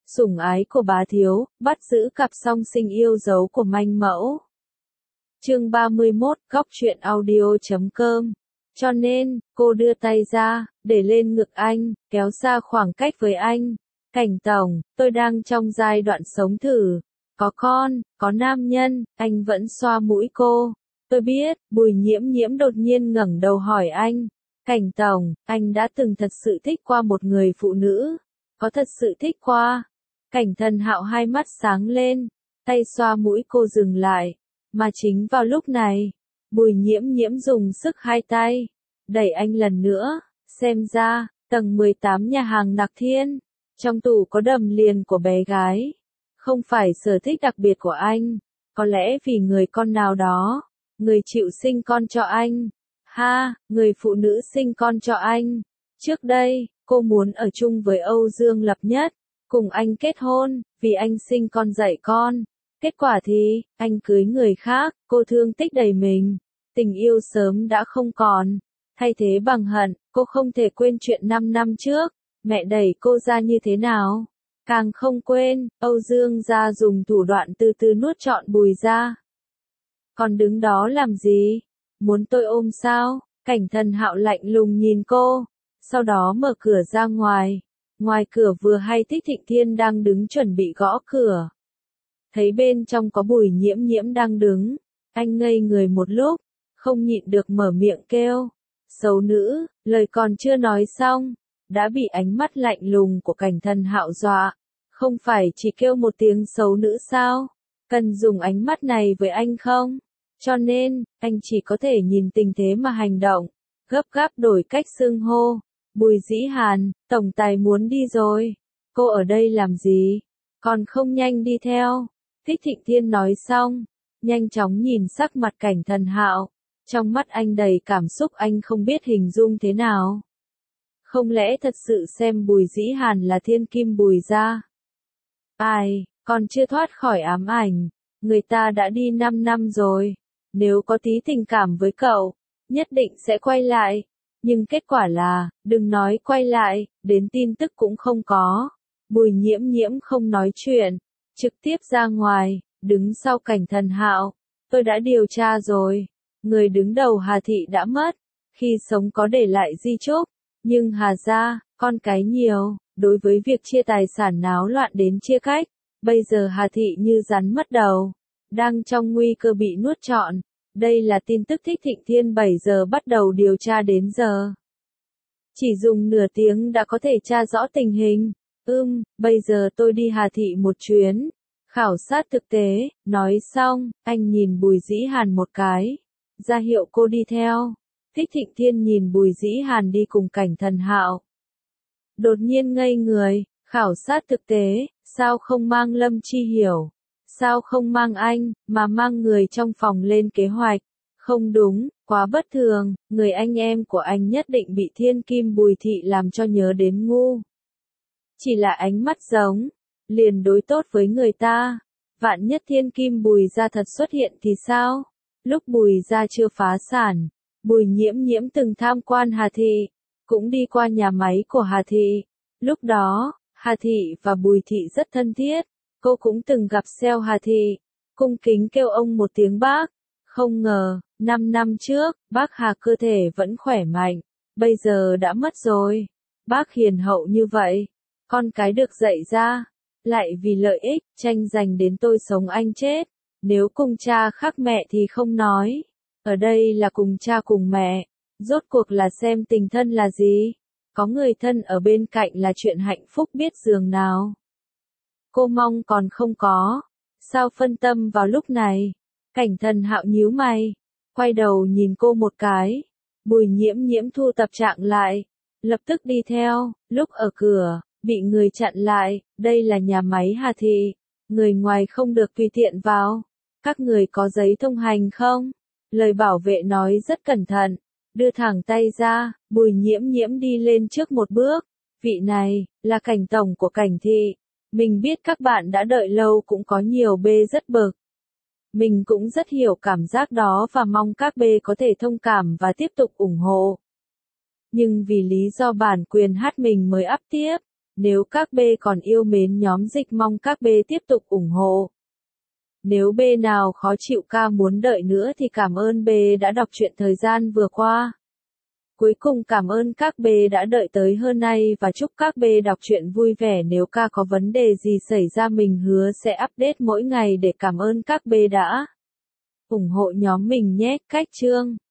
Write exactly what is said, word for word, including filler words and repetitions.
sủng ái của bá thiếu, bắt giữ cặp song sinh yêu dấu của manh mẫu. Chương ba mươi mốt, góc truyện audio chấm com. Cho nên, cô đưa tay ra, để lên ngực anh, kéo xa khoảng cách với anh. Cảnh tổng, tôi đang trong giai đoạn sống thử. Có con, có nam nhân, anh vẫn xoa mũi cô. Tôi biết, Bùi Nhiễm Nhiễm đột nhiên ngẩng đầu hỏi anh. Cảnh tổng, anh đã từng thật sự thích qua một người phụ nữ. Có thật sự thích qua. Cảnh Thần Hạo hai mắt sáng lên, tay xoa mũi cô dừng lại. Mà chính vào lúc này, Bùi Nhiễm Nhiễm dùng sức hai tay, đẩy anh lần nữa. Xem ra, tầng mười tám nhà hàng Nặc Thiên, trong tủ có đầm liền của bé gái. Không phải sở thích đặc biệt của anh, có lẽ vì người con nào đó, người chịu sinh con cho anh. Ha, người phụ nữ sinh con cho anh. Trước đây, cô muốn ở chung với Âu Dương Lập Nhất, cùng anh kết hôn, vì anh sinh con dạy con. Kết quả thì, anh cưới người khác, cô thương tích đầy mình. Tình yêu sớm đã không còn. Thay thế bằng hận, cô không thể quên chuyện năm năm trước, mẹ đẩy cô ra như thế nào. Càng không quên, Âu Dương gia dùng thủ đoạn từ từ nuốt trọn Bùi gia. Còn đứng đó làm gì? Muốn tôi ôm sao? Cảnh Thần Hạo lạnh lùng nhìn cô, sau đó mở cửa ra ngoài. Ngoài cửa vừa hay Thích Thịnh Thiên đang đứng chuẩn bị gõ cửa. Thấy bên trong có Bùi Nhiễm Nhiễm đang đứng, anh ngây người một lúc, không nhịn được mở miệng kêu. Xấu nữ, lời còn chưa nói xong, đã bị ánh mắt lạnh lùng của Cảnh Thần Hạo dọa. Không phải chỉ kêu một tiếng xấu nữ sao? Cần dùng ánh mắt này với anh không? Cho nên, anh chỉ có thể nhìn tình thế mà hành động, gấp gáp đổi cách xưng hô. Bùi Dĩ Hàn, tổng tài muốn đi rồi. Cô ở đây làm gì? Còn không nhanh đi theo. Thích Thịnh Thiên nói xong, nhanh chóng nhìn sắc mặt Cảnh Thần Hạo. Trong mắt anh đầy cảm xúc anh không biết hình dung thế nào. Không lẽ thật sự xem Bùi Dĩ Hàn là thiên kim Bùi gia? Ai, còn chưa thoát khỏi ám ảnh. Người ta đã đi năm năm rồi. Nếu có tí tình cảm với cậu, nhất định sẽ quay lại. Nhưng kết quả là, đừng nói quay lại, đến tin tức cũng không có. Bùi Nhiễm Nhiễm không nói chuyện, trực tiếp ra ngoài, đứng sau Cảnh Thần Hạo. Tôi đã điều tra rồi. Người đứng đầu Hà Thị đã mất. Khi sống có để lại di chúc. Nhưng Hà gia, con cái nhiều. Đối với việc chia tài sản náo loạn đến chia cách, bây giờ Hà Thị như rắn mất đầu. Đang trong nguy cơ bị nuốt trọn. Đây là tin tức Thích Thịnh Thiên bảy giờ bắt đầu điều tra đến giờ. Chỉ dùng nửa tiếng đã có thể tra rõ tình hình. Ưm, bây giờ tôi đi Hà Thị một chuyến. Khảo sát thực tế, nói xong, anh nhìn Bùi Dĩ Hàn một cái. Ra hiệu cô đi theo. Thích Thịnh Thiên nhìn Bùi Dĩ Hàn đi cùng Cảnh Thần Hạo. Đột nhiên ngây người, khảo sát thực tế, sao không mang Lâm Chi Hiểu? Sao không mang anh, mà mang người trong phòng lên kế hoạch? Không đúng, quá bất thường, người anh em của anh nhất định bị thiên kim Bùi Thị làm cho nhớ đến ngu. Chỉ là ánh mắt giống, liền đối tốt với người ta. Vạn nhất thiên kim Bùi gia thật xuất hiện thì sao? Lúc Bùi gia chưa phá sản, Bùi Nhiễm Nhiễm từng tham quan Hà Thị, cũng đi qua nhà máy của Hà Thị. Lúc đó, Hà Thị và Bùi Thị rất thân thiết. Cô cũng từng gặp sale Hà Thị, cung kính kêu ông một tiếng bác. Không ngờ, năm năm trước, bác Hà cơ thể vẫn khỏe mạnh, bây giờ đã mất rồi. Bác hiền hậu như vậy, con cái được dạy ra, lại vì lợi ích, tranh giành đến tôi sống anh chết. Nếu cùng cha khác mẹ thì không nói, ở đây là cùng cha cùng mẹ, rốt cuộc là xem tình thân là gì. Có người thân ở bên cạnh là chuyện hạnh phúc biết giường nào. Cô mong còn không có. Sao phân tâm vào lúc này? Cảnh Thần Hạo nhíu mày, quay đầu nhìn cô một cái. Bùi Nhiễm Nhiễm thu tập trạng lại, lập tức đi theo. Lúc ở cửa, bị người chặn lại. Đây là nhà máy Hà Thị, người ngoài không được tùy tiện vào. Các người có giấy thông hành không? Lời bảo vệ nói rất cẩn thận. Đưa thẳng tay ra, Bùi Nhiễm Nhiễm đi lên trước một bước. Vị này, là Cảnh tổng của Cảnh Thị. Mình biết các bạn đã đợi lâu cũng có nhiều bê rất bực. Mình cũng rất hiểu cảm giác đó và mong các bê có thể thông cảm và tiếp tục ủng hộ. Nhưng vì lý do bản quyền hát mình mới up tiếp. Nếu các B còn yêu mến nhóm dịch mong các B tiếp tục ủng hộ. Nếu B nào khó chịu ca muốn đợi nữa thì cảm ơn B đã đọc truyện thời gian vừa qua. Cuối cùng cảm ơn các B đã đợi tới hơn nay và chúc các B đọc truyện vui vẻ. Nếu ca có vấn đề gì xảy ra mình hứa sẽ update mỗi ngày để cảm ơn các B đã ủng hộ nhóm mình nhé. Cách chương